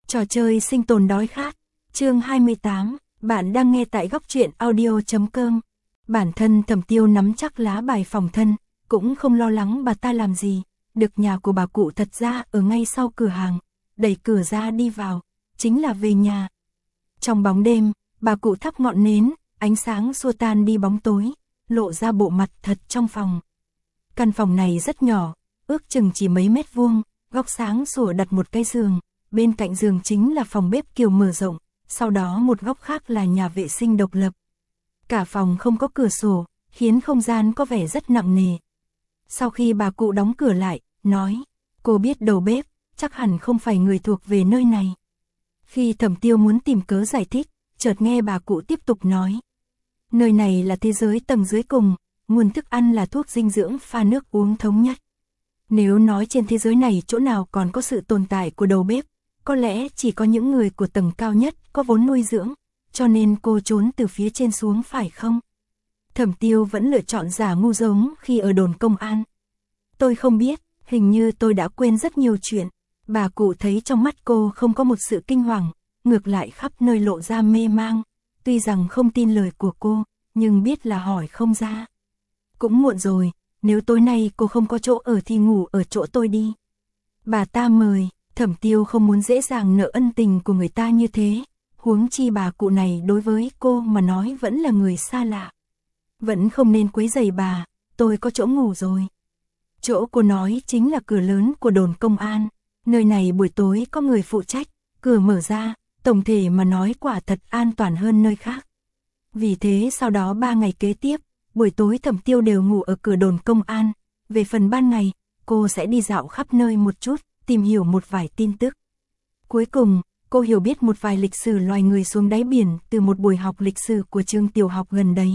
Trò chơi sinh tồn đói khát, chương 28, bạn đang nghe tại góc truyện audio.com. Bản thân Thẩm Tiêu nắm chắc lá bài phòng thân, cũng không lo lắng bà ta làm gì, được nhà của bà cụ thật ra ở ngay sau cửa hàng, đẩy cửa ra đi vào, chính là về nhà. Trong bóng đêm, bà cụ thắp ngọn nến, ánh sáng xua tan đi bóng tối, lộ ra bộ mặt thật trong phòng. Căn phòng này rất nhỏ, ước chừng chỉ mấy mét vuông, góc sáng sủa đặt một cái giường, bên cạnh giường chính là phòng bếp kiểu mở rộng, sau đó một góc khác là nhà vệ sinh độc lập. Cả phòng không có cửa sổ, khiến không gian có vẻ rất nặng nề. Sau khi bà cụ đóng cửa lại, nói, cô biết đầu bếp, chắc hẳn không phải người thuộc về nơi này. Khi Thẩm Tiêu muốn tìm cớ giải thích, chợt nghe bà cụ tiếp tục nói. Nơi này là thế giới tầng dưới cùng, nguồn thức ăn là thuốc dinh dưỡng pha nước uống thống nhất. Nếu nói trên thế giới này chỗ nào còn có sự tồn tại của đầu bếp, có lẽ chỉ có những người của tầng cao nhất có vốn nuôi dưỡng, cho nên cô trốn từ phía trên xuống phải không? Thẩm Tiêu vẫn lựa chọn giả ngu giống khi ở đồn công an. Tôi không biết, hình như tôi đã quên rất nhiều chuyện. Bà cụ thấy trong mắt cô không có một sự kinh hoàng, ngược lại khắp nơi lộ ra mê mang. Tuy rằng không tin lời của cô, nhưng biết là hỏi không ra. Cũng muộn rồi, nếu tối nay cô không có chỗ ở thì ngủ ở chỗ tôi đi. Bà ta mời, Thẩm Tiêu không muốn dễ dàng nợ ân tình của người ta như thế. Huống chi bà cụ này đối với cô mà nói vẫn là người xa lạ. Vẫn không nên quấy rầy bà, tôi có chỗ ngủ rồi. Chỗ cô nói chính là cửa lớn của đồn công an. Nơi này buổi tối có người phụ trách, cửa mở ra, tổng thể mà nói quả thật an toàn hơn nơi khác. Vì thế sau đó 3 ngày kế tiếp, buổi tối Thẩm Tiêu đều ngủ ở cửa đồn công an. Về phần ban ngày, cô sẽ đi dạo khắp nơi một chút, tìm hiểu một vài tin tức. Cuối cùng, cô hiểu biết một vài lịch sử loài người xuống đáy biển từ một buổi học lịch sử của trường tiểu học gần đấy.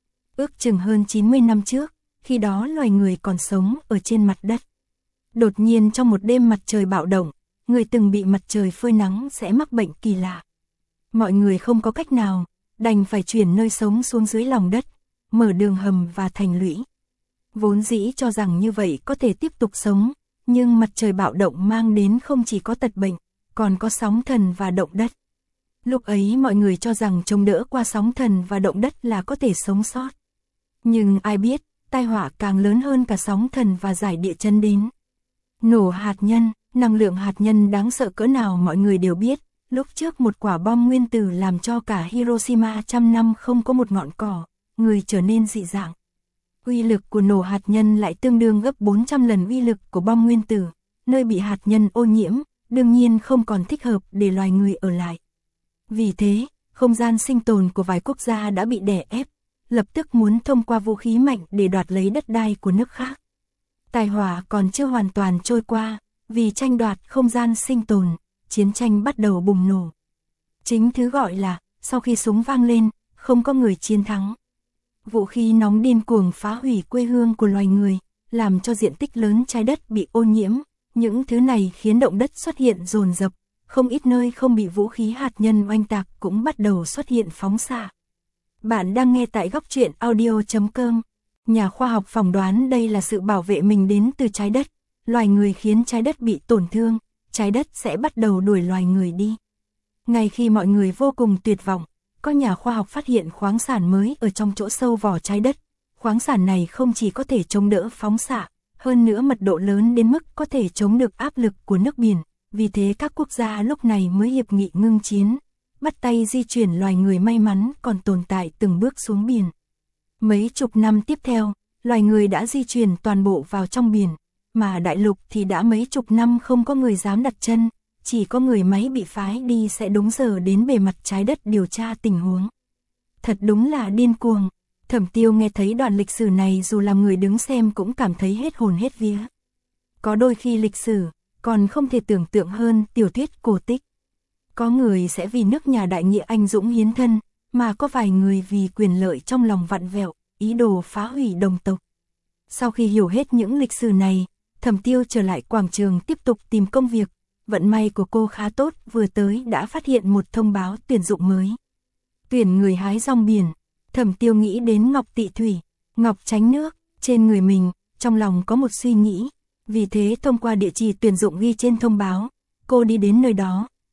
Ước chừng hơn 90 năm trước, khi đó loài người còn sống ở trên mặt đất. Đột nhiên trong một đêm mặt trời bạo động, người từng bị mặt trời phơi nắng sẽ mắc bệnh kỳ lạ. Mọi người không có cách nào, đành phải chuyển nơi sống xuống dưới lòng đất, mở đường hầm và thành lũy. Vốn dĩ cho rằng như vậy có thể tiếp tục sống, nhưng mặt trời bạo động mang đến không chỉ có tật bệnh, còn có sóng thần và động đất. Lúc ấy mọi người cho rằng chống đỡ qua sóng thần và động đất là có thể sống sót. Nhưng ai biết, tai họa càng lớn hơn cả sóng thần và giải địa chấn đến. Nổ hạt nhân, năng lượng hạt nhân đáng sợ cỡ nào mọi người đều biết. Lúc trước một quả bom nguyên tử làm cho cả Hiroshima trăm năm không có một ngọn cỏ, người trở nên dị dạng. Uy lực của nổ hạt nhân lại tương đương gấp 400 lần uy lực của bom nguyên tử. Nơi bị hạt nhân ô nhiễm, đương nhiên không còn thích hợp để loài người ở lại. Vì thế, không gian sinh tồn của vài quốc gia đã bị đè ép, lập tức muốn thông qua vũ khí mạnh để đoạt lấy đất đai của nước khác. Tai họa còn chưa hoàn toàn trôi qua, vì tranh đoạt không gian sinh tồn, chiến tranh bắt đầu bùng nổ. Chính thứ gọi là, sau khi súng vang lên, không có người chiến thắng. Vũ khí nóng điên cuồng phá hủy quê hương của loài người, làm cho diện tích lớn trái đất bị ô nhiễm. Những thứ này khiến động đất xuất hiện dồn dập, không ít nơi không bị vũ khí hạt nhân oanh tạc cũng bắt đầu xuất hiện phóng xạ. Bạn đang nghe tại góc truyện audio.com. Nhà khoa học phỏng đoán đây là sự bảo vệ mình đến từ trái đất. Loài người khiến trái đất bị tổn thương, trái đất sẽ bắt đầu đuổi loài người đi. Ngay khi mọi người vô cùng tuyệt vọng, có nhà khoa học phát hiện khoáng sản mới ở trong chỗ sâu vỏ trái đất. Khoáng sản này không chỉ có thể chống đỡ phóng xạ, hơn nữa mật độ lớn đến mức có thể chống được áp lực của nước biển. Vì thế các quốc gia lúc này mới hiệp nghị ngưng chiến, bắt tay di chuyển loài người may mắn còn tồn tại từng bước xuống biển. Mấy chục năm tiếp theo, loài người đã di chuyển toàn bộ vào trong biển, mà đại lục thì đã mấy chục năm không có người dám đặt chân, chỉ có người máy bị phái đi sẽ đúng giờ đến bề mặt trái đất điều tra tình huống. Thật đúng là điên cuồng. Thẩm Tiêu nghe thấy đoạn lịch sử này dù làm người đứng xem cũng cảm thấy hết hồn hết vía. Có đôi khi lịch sử còn không thể tưởng tượng hơn tiểu thuyết cổ tích. Có người sẽ vì nước nhà đại nghĩa anh dũng hiến thân, mà có vài người vì quyền lợi trong lòng vặn vẹo, ý đồ phá hủy đồng tộc. Sau khi hiểu hết những lịch sử này, Thẩm Tiêu trở lại quảng trường tiếp tục tìm công việc. Vận may của cô khá tốt, vừa tới đã phát hiện một thông báo tuyển dụng mới. Tuyển người hái rong biển. Thẩm Tiêu nghĩ đến Ngọc Tị Thủy, Ngọc Tránh Nước, trên người mình, trong lòng có một suy nghĩ. Vì thế thông qua địa chỉ tuyển dụng ghi trên thông báo, cô đi đến nơi đó,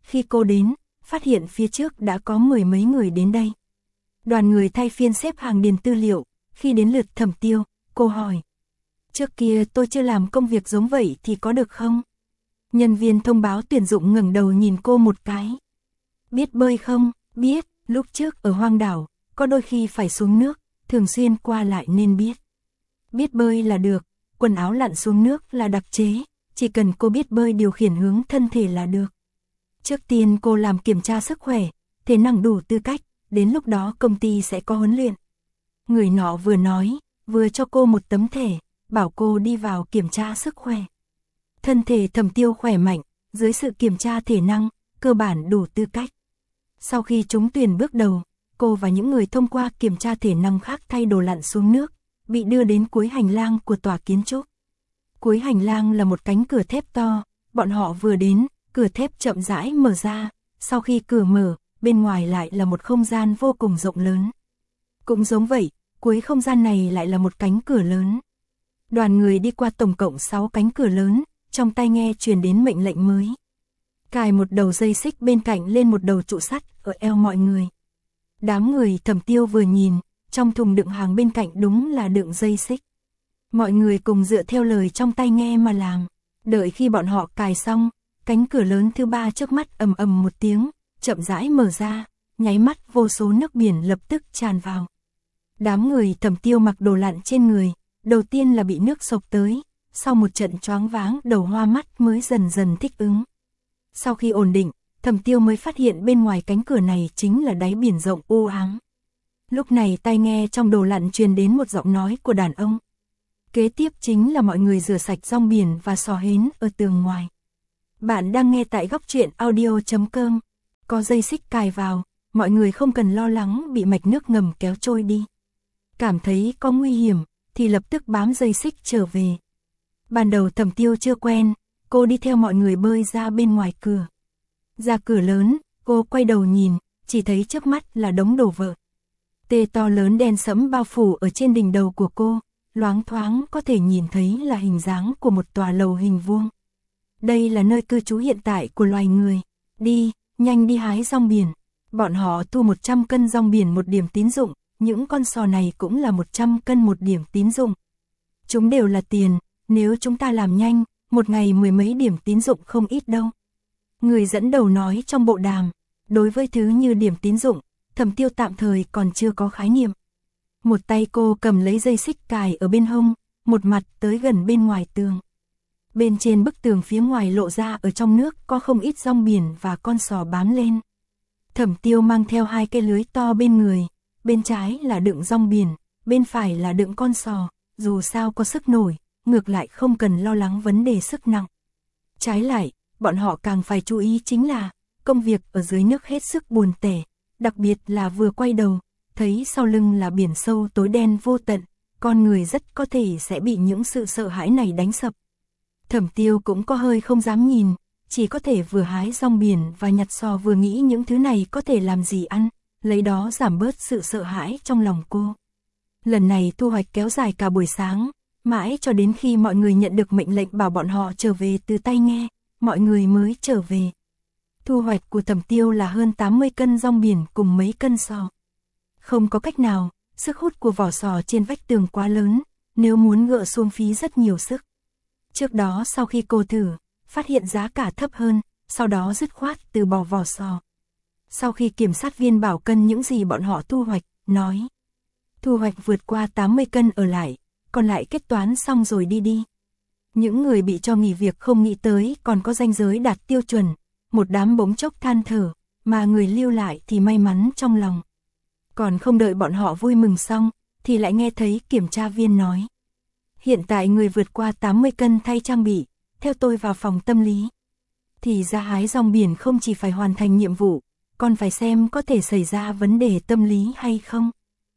Khi cô đến, phát hiện phía trước đã có mười mấy người đến đây. Đoàn người thay phiên xếp hàng điền tư liệu, khi đến lượt Thẩm Tiêu, cô hỏi. Trước kia tôi chưa làm công việc giống vậy thì có được không? Nhân viên thông báo tuyển dụng ngẩng đầu nhìn cô một cái. Biết bơi không? Biết, lúc trước ở hoang đảo, có đôi khi phải xuống nước, thường xuyên qua lại nên biết. Biết bơi là được, quần áo lặn xuống nước là đặc chế, chỉ cần cô biết bơi điều khiển hướng thân thể là được. Trước tiên cô làm kiểm tra sức khỏe, thể năng đủ tư cách, đến lúc đó công ty sẽ có huấn luyện. Người nọ vừa nói, vừa cho cô một tấm thẻ, bảo cô đi vào kiểm tra sức khỏe. Thân thể Thẩm Tiêu khỏe mạnh, dưới sự kiểm tra thể năng, cơ bản đủ tư cách. Sau khi trúng tuyển bước đầu, cô và những người thông qua kiểm tra thể năng khác thay đồ lặn xuống nước, bị đưa đến cuối hành lang của tòa kiến trúc. Cuối hành lang là một cánh cửa thép to, bọn họ vừa đến, cửa thép chậm rãi mở ra, sau khi cửa mở, bên ngoài lại là một không gian vô cùng rộng lớn. Cũng giống vậy, cuối không gian này lại là một cánh cửa lớn. Đoàn người đi qua tổng cộng 6 cánh cửa lớn, trong tai nghe truyền đến mệnh lệnh mới. Cài một đầu dây xích bên cạnh lên một đầu trụ sắt ở eo mọi người. Đám người Thẩm Tiêu vừa nhìn, trong thùng đựng hàng bên cạnh đúng là đựng dây xích. Mọi người cùng dựa theo lời trong tai nghe mà làm. Đợi khi bọn họ cài xong, cánh cửa lớn thứ 3 trước mắt ầm ầm một tiếng, chậm rãi mở ra, nháy mắt vô số nước biển lập tức tràn vào. Đám người Thẩm Tiêu mặc đồ lặn trên người, đầu tiên là bị nước sộc tới, sau một trận choáng váng đầu hoa mắt mới dần dần thích ứng. Sau khi ổn định, Thẩm Tiêu mới phát hiện bên ngoài cánh cửa này chính là đáy biển rộng u ám. Lúc này tai nghe trong đồ lặn truyền đến một giọng nói của đàn ông. Kế tiếp chính là mọi người rửa sạch rong biển và sò hến ở tường ngoài. Bạn đang nghe tại Góc Truyện Audio.com. Có dây xích cài vào, mọi người không cần lo lắng bị mạch nước ngầm kéo trôi đi. Cảm thấy có nguy hiểm, thì lập tức bám dây xích trở về. Ban đầu Thẩm Tiêu chưa quen, cô đi theo mọi người bơi ra bên ngoài cửa. Ra cửa lớn, cô quay đầu nhìn, chỉ thấy trước mắt là đống đồ vỡ. Tê to lớn đen sẫm bao phủ ở trên đỉnh đầu của cô, loáng thoáng có thể nhìn thấy là hình dáng của một tòa lầu hình vuông. Đây là nơi cư trú hiện tại của loài người. Đi, nhanh đi hái rong biển. Bọn họ thu 100 cân rong biển một điểm tín dụng, những con sò này cũng là 100 cân một điểm tín dụng. Chúng đều là tiền, nếu chúng ta làm nhanh, một ngày mười mấy điểm tín dụng không ít đâu. Người dẫn đầu nói trong bộ đàm, đối với thứ như điểm tín dụng, Thẩm Tiêu tạm thời còn chưa có khái niệm. Một tay cô cầm lấy dây xích cài ở bên hông, một mặt tới gần bên ngoài tường. Bên trên bức tường phía ngoài lộ ra ở trong nước có không ít rong biển và con sò bám lên. Thẩm Tiêu mang theo 2 cái lưới to bên người, bên trái là đựng rong biển, bên phải là đựng con sò, dù sao có sức nổi, ngược lại không cần lo lắng vấn đề sức nặng. Trái lại, bọn họ càng phải chú ý chính là, công việc ở dưới nước hết sức buồn tẻ, đặc biệt là vừa quay đầu, thấy sau lưng là biển sâu tối đen vô tận, con người rất có thể sẽ bị những sự sợ hãi này đánh sập. Thẩm Tiêu cũng có hơi không dám nhìn, chỉ có thể vừa hái rong biển và nhặt sò vừa nghĩ những thứ này có thể làm gì ăn, lấy đó giảm bớt sự sợ hãi trong lòng cô. Lần này thu hoạch kéo dài cả buổi sáng, mãi cho đến khi mọi người nhận được mệnh lệnh bảo bọn họ trở về từ tai nghe, mọi người mới trở về. Thu hoạch của Thẩm Tiêu là hơn 80 cân rong biển cùng mấy cân sò. Không có cách nào, sức hút của vỏ sò trên vách tường quá lớn, nếu muốn gỡ xuống phí rất nhiều sức. Trước đó sau khi cô thử, phát hiện giá cả thấp hơn, sau đó dứt khoát từ bỏ vỏ sò. Sau khi kiểm sát viên bảo cân những gì bọn họ thu hoạch, nói. Thu hoạch vượt qua 80 cân ở lại, còn lại kết toán xong rồi đi. Những người bị cho nghỉ việc không nghĩ tới còn có ranh giới đạt tiêu chuẩn, một đám bỗng chốc than thở, mà người lưu lại thì may mắn trong lòng. Còn không đợi bọn họ vui mừng xong, thì lại nghe thấy kiểm tra viên nói. Hiện tại người vượt qua 80 cân thay trang bị, theo tôi vào phòng tâm lý. Thì ra hái rong biển không chỉ phải hoàn thành nhiệm vụ, còn phải xem có thể xảy ra vấn đề tâm lý hay không.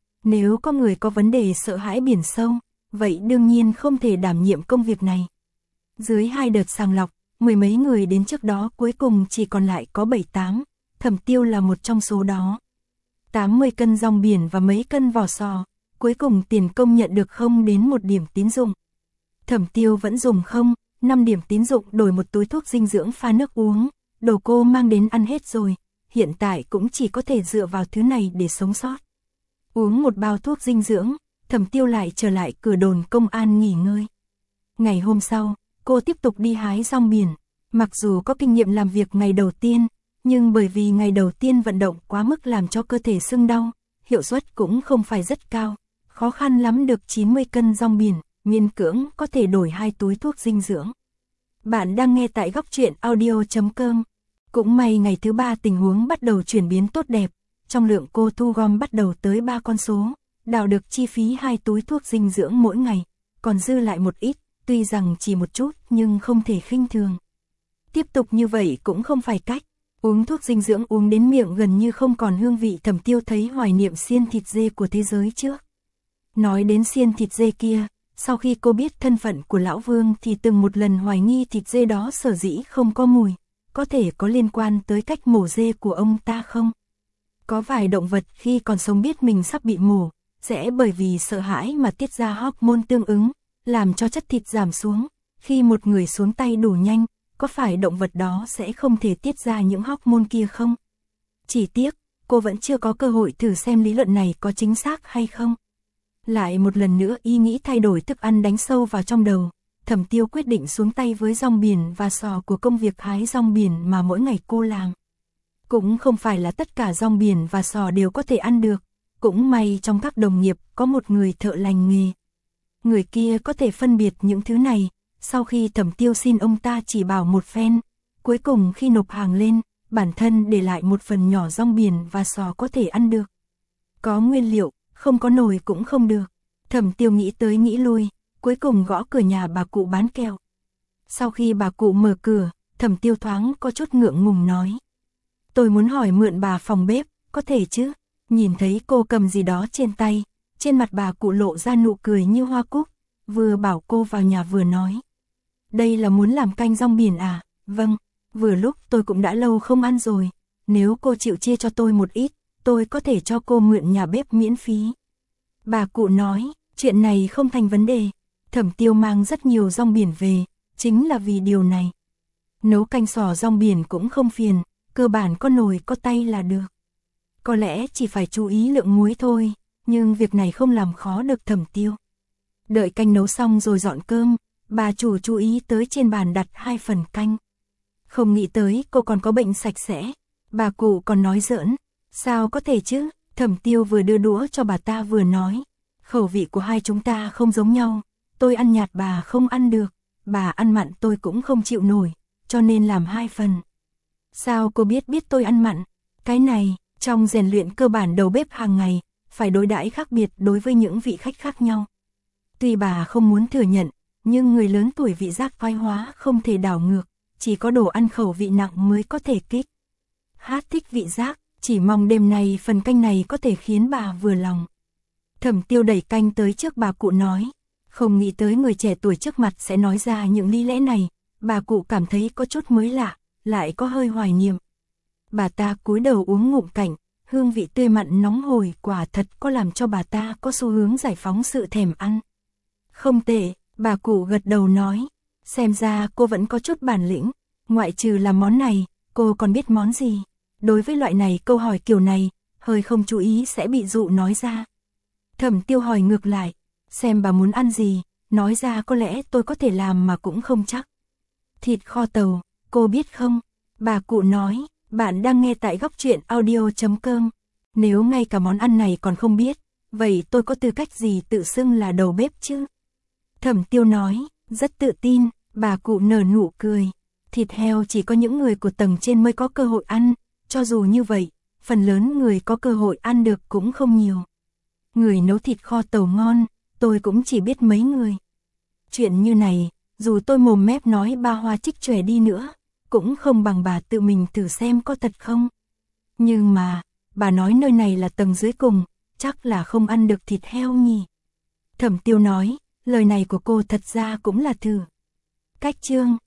Nếu có người có vấn đề sợ hãi biển sâu, vậy đương nhiên không thể đảm nhiệm công việc này. Dưới 2 đợt sàng lọc, mười mấy người đến trước đó cuối cùng chỉ còn lại có 7-8, Thẩm Tiêu là một trong số đó. 80 cân rong biển và mấy cân vỏ sò, cuối cùng tiền công nhận được không đến 1 điểm tín dụng. Thẩm Tiêu vẫn dùng không, 5 điểm tín dụng đổi một túi thuốc dinh dưỡng pha nước uống, đồ cô mang đến ăn hết rồi, hiện tại cũng chỉ có thể dựa vào thứ này để sống sót. Uống một bao thuốc dinh dưỡng, Thẩm Tiêu lại trở lại cửa đồn công an nghỉ ngơi. Ngày hôm sau, cô tiếp tục đi hái rong biển. Mặc dù có kinh nghiệm làm việc ngày đầu tiên, nhưng bởi vì ngày đầu tiên vận động quá mức làm cho cơ thể sưng đau, hiệu suất cũng không phải rất cao. Khó khăn lắm được 90 cân rong biển, miễn cưỡng có thể đổi 2 túi thuốc dinh dưỡng. Bạn đang nghe tại góc truyện audio.com. Cũng may ngày thứ 3 tình huống bắt đầu chuyển biến tốt đẹp, trong lượng cô thu gom bắt đầu tới 3 con số, đào được chi phí 2 túi thuốc dinh dưỡng mỗi ngày, còn dư lại một ít, tuy rằng chỉ một chút nhưng không thể khinh thường. Tiếp tục như vậy cũng không phải cách, uống thuốc dinh dưỡng uống đến miệng gần như không còn hương vị. Thẩm Tiêu thấy hoài niệm xiên thịt dê của thế giới trước. Nói đến xiên thịt dê kia, sau khi cô biết thân phận của Lão Vương thì từng một lần hoài nghi thịt dê đó sở dĩ không có mùi, có thể có liên quan tới cách mổ dê của ông ta không? Có vài động vật khi còn sống biết mình sắp bị mổ, sẽ bởi vì sợ hãi mà tiết ra hormone tương ứng, làm cho chất thịt giảm xuống. Khi một người xuống tay đủ nhanh, có phải động vật đó sẽ không thể tiết ra những hormone kia không? Chỉ tiếc, cô vẫn chưa có cơ hội thử xem lý luận này có chính xác hay không. Lại một lần nữa ý nghĩ thay đổi thức ăn đánh sâu vào trong đầu, Thẩm Tiêu quyết định xuống tay với rong biển và sò của công việc hái rong biển mà mỗi ngày cô làm. Cũng không phải là tất cả rong biển và sò đều có thể ăn được, cũng may trong các đồng nghiệp có một người thợ lành nghề. Người kia có thể phân biệt những thứ này, sau khi Thẩm Tiêu xin ông ta chỉ bảo một phen, cuối cùng khi nộp hàng lên, bản thân để lại một phần nhỏ rong biển và sò có thể ăn được. Có nguyên liệu, không có nồi cũng không được. Thẩm Tiêu nghĩ tới nghĩ lui, cuối cùng gõ cửa nhà bà cụ bán kẹo. Sau khi bà cụ mở cửa, Thẩm Tiêu thoáng có chút ngượng ngùng nói: "Tôi muốn hỏi mượn bà phòng bếp, có thể chứ?" Nhìn thấy cô cầm gì đó trên tay, trên mặt bà cụ lộ ra nụ cười như hoa cúc, vừa bảo cô vào nhà vừa nói: "Đây là muốn làm canh rong biển à?" "Vâng, vừa lúc tôi cũng đã lâu không ăn rồi, nếu cô chịu chia cho tôi một ít, tôi có thể cho cô mượn nhà bếp miễn phí." Bà cụ nói: "Chuyện này không thành vấn đề." Thẩm Tiêu mang rất nhiều rong biển về, chính là vì điều này. Nấu canh sò rong biển cũng không phiền, cơ bản có nồi có tay là được. Có lẽ chỉ phải chú ý lượng muối thôi, nhưng việc này không làm khó được Thẩm Tiêu. Đợi canh nấu xong rồi dọn cơm, bà chủ chú ý tới trên bàn đặt 2 phần canh. Không nghĩ tới cô còn có bệnh sạch sẽ. Bà cụ còn nói giỡn: "Sao có thể chứ?" Thẩm Tiêu vừa đưa đũa cho bà ta vừa nói: "Khẩu vị của hai chúng ta không giống nhau, tôi ăn nhạt bà không ăn được, bà ăn mặn tôi cũng không chịu nổi, cho nên làm 2 phần." "Sao cô biết tôi ăn mặn?" "Cái này, trong rèn luyện cơ bản đầu bếp hàng ngày, phải đối đãi khác biệt đối với những vị khách khác nhau." Tuy bà không muốn thừa nhận, nhưng người lớn tuổi vị giác thoái hóa không thể đảo ngược, chỉ có đồ ăn khẩu vị nặng mới có thể kích thích vị giác, chỉ mong đêm nay phần canh này có thể khiến bà vừa lòng. Thẩm Tiêu đẩy canh tới trước bà cụ nói, không nghĩ tới người trẻ tuổi trước mặt sẽ nói ra những lý lẽ này, bà cụ cảm thấy có chút mới lạ, lại có hơi hoài niệm. Bà ta cúi đầu uống ngụm canh, hương vị tươi mặn nóng hổi quả thật có làm cho bà ta có xu hướng giải phóng sự thèm ăn. "Không tệ," bà cụ gật đầu nói, "xem ra cô vẫn có chút bản lĩnh, ngoại trừ làm món này, cô còn biết món gì?" Đối với loại này câu hỏi kiểu này, hơi không chú ý sẽ bị dụ nói ra. Thẩm Tiêu hỏi ngược lại, "Xem bà muốn ăn gì, nói ra có lẽ tôi có thể làm mà cũng không chắc." "Thịt kho tàu, cô biết không?" Bà cụ nói, "Bạn đang nghe tại góc truyện audio.com. Nếu ngay cả món ăn này còn không biết, vậy tôi có tư cách gì tự xưng là đầu bếp chứ?" Thẩm Tiêu nói, rất tự tin. Bà cụ nở nụ cười, "Thịt heo chỉ có những người của tầng trên mới có cơ hội ăn, cho dù như vậy, phần lớn người có cơ hội ăn được cũng không nhiều. Người nấu thịt kho tàu ngon, tôi cũng chỉ biết mấy người. Chuyện như này, dù tôi mồm mép nói ba hoa trích chòe đi nữa, cũng không bằng bà tự mình thử xem có thật không. Nhưng mà, bà nói nơi này là tầng dưới cùng, chắc là không ăn được thịt heo nhỉ?" Thẩm Tiêu nói, lời này của cô thật ra cũng là thử cách chương.